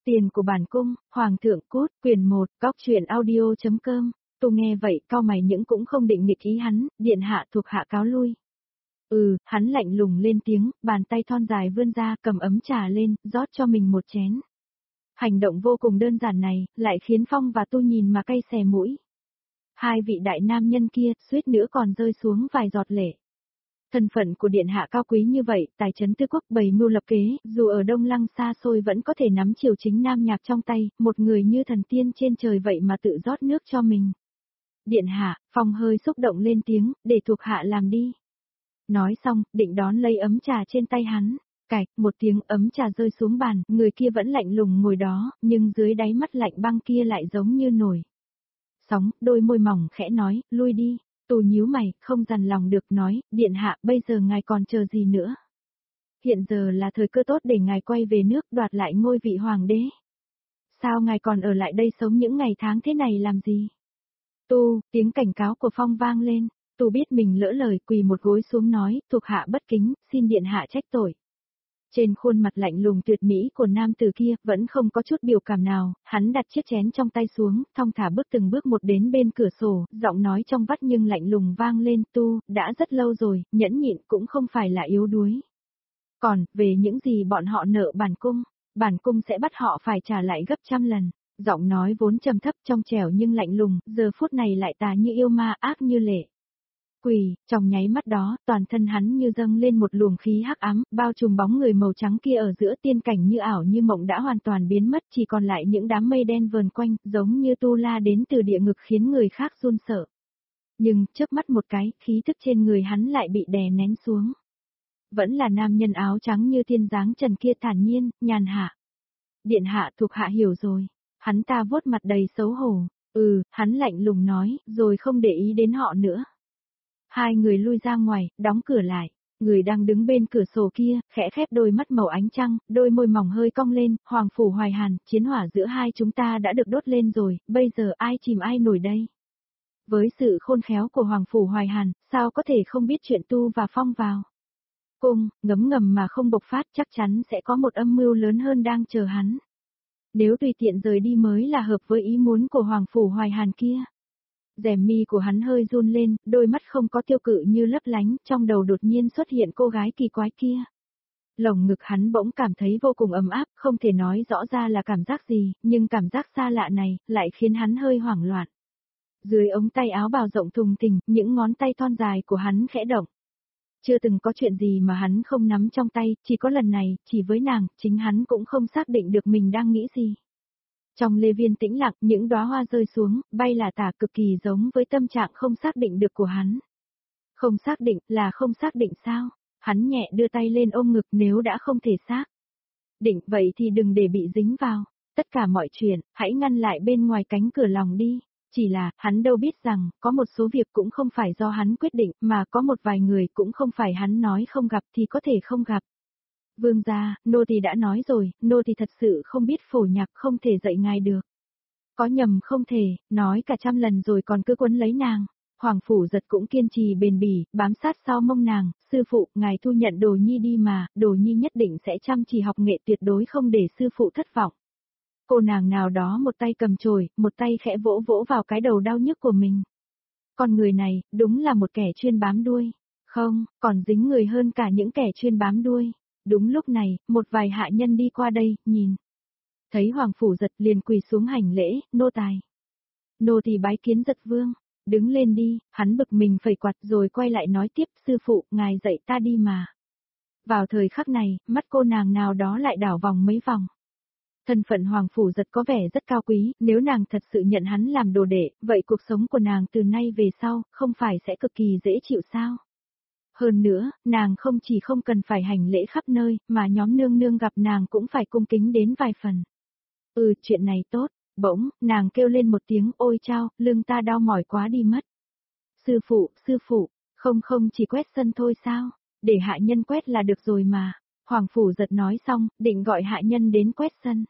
Tiền của bản cung, Hoàng thượng cút, quyển 1, góc truyện audio.com. Tu nghe vậy, cau mày những cũng không định nghịch ý hắn, điện hạ thuộc hạ cáo lui. Hắn lạnh lùng lên tiếng, bàn tay thon dài vươn ra, cầm ấm trà lên, rót cho mình một chén. Hành động vô cùng đơn giản này, lại khiến Phong và Tu nhìn mà cay xè mũi. Hai vị đại nam nhân kia, suýt nữa còn rơi xuống vài giọt lệ. Thân phận của điện hạ cao quý như vậy, tài trấn tư quốc bày mưu lập kế, dù ở Đông Lăng xa xôi vẫn có thể nắm triều chính Nam Nhạc trong tay, một người như thần tiên trên trời vậy mà tự rót nước cho mình. Điện hạ, Phong hơi xúc động lên tiếng, để thuộc hạ làm đi. Nói xong, định đón lấy ấm trà trên tay hắn. Cạch, một tiếng ấm trà rơi xuống bàn, người kia vẫn lạnh lùng ngồi đó, nhưng dưới đáy mắt lạnh băng kia lại giống như nổi sóng, đôi môi mỏng khẽ nói, lui đi. Tu nhíu mày, không dằn lòng được nói, điện hạ, bây giờ ngài còn chờ gì nữa? Hiện giờ là thời cơ tốt để ngài quay về nước đoạt lại ngôi vị hoàng đế. Sao ngài còn ở lại đây sống những ngày tháng thế này làm gì? Tu, tiếng cảnh cáo của Phong vang lên, Tu biết mình lỡ lời quỳ một gối xuống nói, thuộc hạ bất kính, xin điện hạ trách tội. Trên khuôn mặt lạnh lùng tuyệt mỹ của nam tử kia vẫn không có chút biểu cảm nào, hắn đặt chiếc chén trong tay xuống, thong thả bước từng bước một đến bên cửa sổ, giọng nói trong vắt nhưng lạnh lùng vang lên, Tu, đã rất lâu rồi, nhẫn nhịn cũng không phải là yếu đuối. Còn, về những gì bọn họ nợ bản cung sẽ bắt họ phải trả lại gấp trăm lần. Giọng nói vốn trầm thấp trong trẻo nhưng lạnh lùng, giờ phút này lại tà như yêu ma ác như lệ. Quỳ, trong nháy mắt đó, toàn thân hắn như dâng lên một luồng khí hắc ám, bao trùm bóng người màu trắng kia ở giữa tiên cảnh như ảo như mộng đã hoàn toàn biến mất, chỉ còn lại những đám mây đen vờn quanh, giống như tu la đến từ địa ngục khiến người khác run sợ. Nhưng, chớp mắt một cái, khí thức trên người hắn lại bị đè nén xuống. Vẫn là nam nhân áo trắng như tiên dáng trần kia thản nhiên, nhàn hạ. Điện hạ thuộc hạ hiểu rồi. Hắn ta vuốt mặt đầy xấu hổ. Hắn lạnh lùng nói, rồi không để ý đến họ nữa. Hai người lui ra ngoài, đóng cửa lại. Người đang đứng bên cửa sổ kia, khẽ khép đôi mắt màu ánh trăng, đôi môi mỏng hơi cong lên, Hoàng Phủ Hoài Hàn, chiến hỏa giữa hai chúng ta đã được đốt lên rồi, bây giờ ai chìm ai nổi đây? Với sự khôn khéo của Hoàng Phủ Hoài Hàn, sao có thể không biết chuyện Tu và Phong vào? Cung, ngấm ngầm mà không bộc phát chắc chắn sẽ có một âm mưu lớn hơn đang chờ hắn. Nếu tùy tiện rời đi mới là hợp với ý muốn của Hoàng Phủ Hoài Hàn kia. Rèm mi của hắn hơi run lên, đôi mắt không có tiêu cự như lấp lánh, trong đầu đột nhiên xuất hiện cô gái kỳ quái kia. Lồng ngực hắn bỗng cảm thấy vô cùng ấm áp, không thể nói rõ ra là cảm giác gì, nhưng cảm giác xa lạ này, lại khiến hắn hơi hoảng loạn. Dưới ống tay áo bào rộng thùng thình, những ngón tay thon dài của hắn khẽ động. Chưa từng có chuyện gì mà hắn không nắm trong tay, chỉ có lần này, chỉ với nàng, chính hắn cũng không xác định được mình đang nghĩ gì. Trong lê viên tĩnh lặng, những đóa hoa rơi xuống, bay là tả cực kỳ giống với tâm trạng không xác định được của hắn. Không xác định, là không xác định sao? Hắn nhẹ đưa tay lên ôm ngực nếu đã không thể xác định, vậy thì đừng để bị dính vào. Tất cả mọi chuyện, hãy ngăn lại bên ngoài cánh cửa lòng đi. Chỉ là, hắn đâu biết rằng, có một số việc cũng không phải do hắn quyết định, mà có một vài người cũng không phải hắn nói không gặp thì có thể không gặp. Vương gia, nô tỳ đã nói rồi, nô tỳ thật sự không biết phổ nhạc, không thể dạy ngài được. Có nhầm không thể, nói cả trăm lần rồi còn cứ quấn lấy nàng. Hoàng Phủ Giật cũng kiên trì bền bỉ, bám sát sau mông nàng, sư phụ, ngài thu nhận Đồ Nhi đi mà, Đồ Nhi nhất định sẽ chăm chỉ học nghệ tuyệt đối không để sư phụ thất vọng. Cô nàng nào đó một tay cầm chổi, một tay khẽ vỗ vỗ vào cái đầu đau nhức của mình. Con người này, đúng là một kẻ chuyên bám đuôi. Không, còn dính người hơn cả những kẻ chuyên bám đuôi. Đúng lúc này, một vài hạ nhân đi qua đây, nhìn. Thấy Hoàng Phủ Giật liền quỳ xuống hành lễ, nô tài. Nô tỳ bái kiến Giật vương, đứng lên đi, hắn bực mình phẩy quạt rồi quay lại nói tiếp, sư phụ, ngài dạy ta đi mà. Vào thời khắc này, mắt cô nàng nào đó lại đảo vòng mấy vòng. Thân phận Hoàng Phủ Giật có vẻ rất cao quý, nếu nàng thật sự nhận hắn làm đồ đệ, vậy cuộc sống của nàng từ nay về sau, không phải sẽ cực kỳ dễ chịu sao? Hơn nữa, nàng không chỉ không cần phải hành lễ khắp nơi, mà nhóm nương nương gặp nàng cũng phải cung kính đến vài phần. Chuyện này tốt, bỗng, nàng kêu lên một tiếng ôi chao, lưng ta đau mỏi quá đi mất. Sư phụ, không chỉ quét sân thôi sao, để hạ nhân quét là được rồi mà. Hoàng Phủ Giật nói xong, định gọi hạ nhân đến quét sân.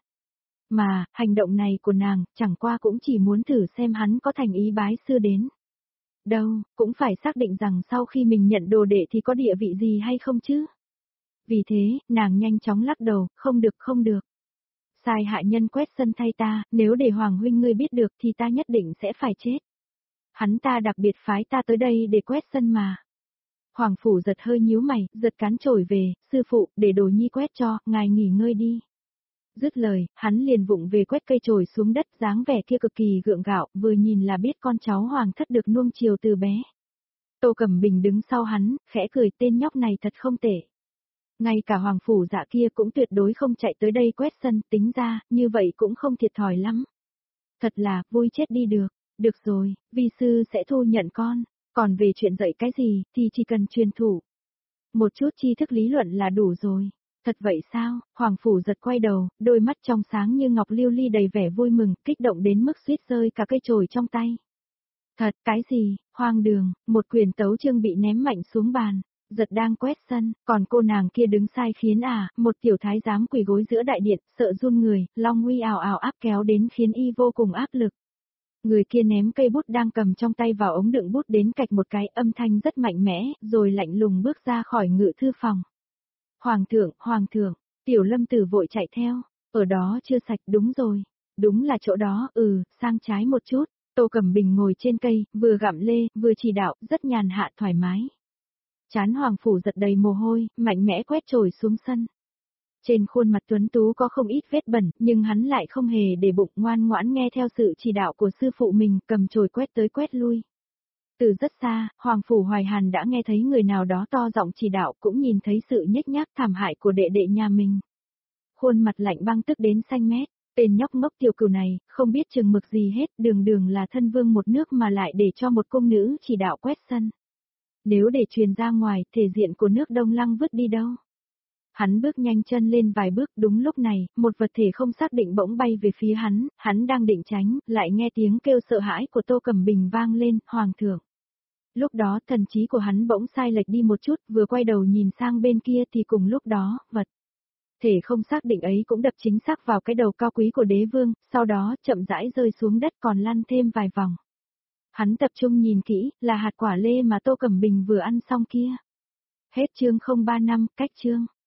Mà, hành động này của nàng, chẳng qua cũng chỉ muốn thử xem hắn có thành ý bái sư đến. Đâu, cũng phải xác định rằng sau khi mình nhận đồ đệ thì có địa vị gì hay không chứ. Vì thế, nàng nhanh chóng lắc đầu, không được. sai hạ nhân quét sân thay ta, nếu để Hoàng huynh ngươi biết được thì ta nhất định sẽ phải chết. Hắn ta đặc biệt phái ta tới đây để quét sân mà. Hoàng phủ giật hơi nhíu mày, giật cán chổi về, sư phụ, để đồ nhi quét cho, ngài nghỉ ngơi đi. Dứt lời, hắn liền vụng về quét cây chổi xuống đất, dáng vẻ kia cực kỳ gượng gạo, vừa nhìn là biết con cháu hoàng thất được nuông chiều từ bé. Tô Cẩm Bình đứng sau hắn, khẽ cười, tên nhóc này thật không tệ. Ngay cả hoàng phủ dạ kia cũng tuyệt đối không chạy tới đây quét sân, tính ra, như vậy cũng không thiệt thòi lắm. Thật là, vui chết đi được. Được rồi, vi sư sẽ thu nhận con, còn về chuyện dạy cái gì, thì chỉ cần truyền thụ. Một chút tri thức lý luận là đủ rồi. Thật vậy sao? Hoàng phủ giật quay đầu, đôi mắt trong sáng như ngọc lưu ly đầy vẻ vui mừng, kích động đến mức suýt rơi cả cây chổi trong tay. Thật, cái gì? Hoang đường, một quyền tấu chương bị ném mạnh xuống bàn. Giật đang quét sân, còn cô nàng kia đứng sai khiến một tiểu thái giám quỳ gối giữa đại điện, sợ run người, long uy ào ào áp kéo đến khiến y vô cùng áp lực. Người kia ném cây bút đang cầm trong tay vào ống đựng bút đến cạch một cái, âm thanh rất mạnh mẽ, rồi lạnh lùng bước ra khỏi ngự thư phòng. Hoàng thượng, Tiểu Lâm Tử vội chạy theo, ở đó chưa sạch, đúng rồi, đúng là chỗ đó, sang trái một chút. Tô Cẩm Bình ngồi trên cây, vừa gặm lê, vừa chỉ đạo, rất nhàn hạ thoải mái. Trán Hoàng phủ giật đầy mồ hôi, mạnh mẽ quét chổi xuống sân. Trên khuôn mặt tuấn tú có không ít vết bẩn, nhưng hắn lại không hề để bụng, ngoan ngoãn nghe theo sự chỉ đạo của sư phụ mình, cầm chổi quét tới quét lui. Từ rất xa, Hoàng phủ Hoài Hàn đã nghe thấy người nào đó to giọng chỉ đạo, cũng nhìn thấy sự nhếch nhác thảm hại của đệ đệ nhà mình. Khuôn mặt lạnh băng tức đến xanh mét, tên nhóc ngốc tiểu cừu này, không biết chừng mực gì hết, đường đường là thân vương một nước mà lại để cho một cung nữ chỉ đạo quét sân. Nếu để truyền ra ngoài, thể diện của nước Đông Lăng vứt đi đâu? Hắn bước nhanh chân lên vài bước, đúng lúc này, một vật thể không xác định bỗng bay về phía hắn đang định tránh, lại nghe tiếng kêu sợ hãi của Tô Cẩm Bình vang lên, Hoàng thượng. Lúc đó thần trí của hắn bỗng sai lệch đi một chút, vừa quay đầu nhìn sang bên kia thì cùng lúc đó, vật thể không xác định ấy cũng đập chính xác vào cái đầu cao quý của đế vương, sau đó chậm rãi rơi xuống đất còn lăn thêm vài vòng. Hắn tập trung nhìn kỹ, là hạt quả lê mà Tô Cẩm Bình vừa ăn xong kia. Hết chương 035, cách chương.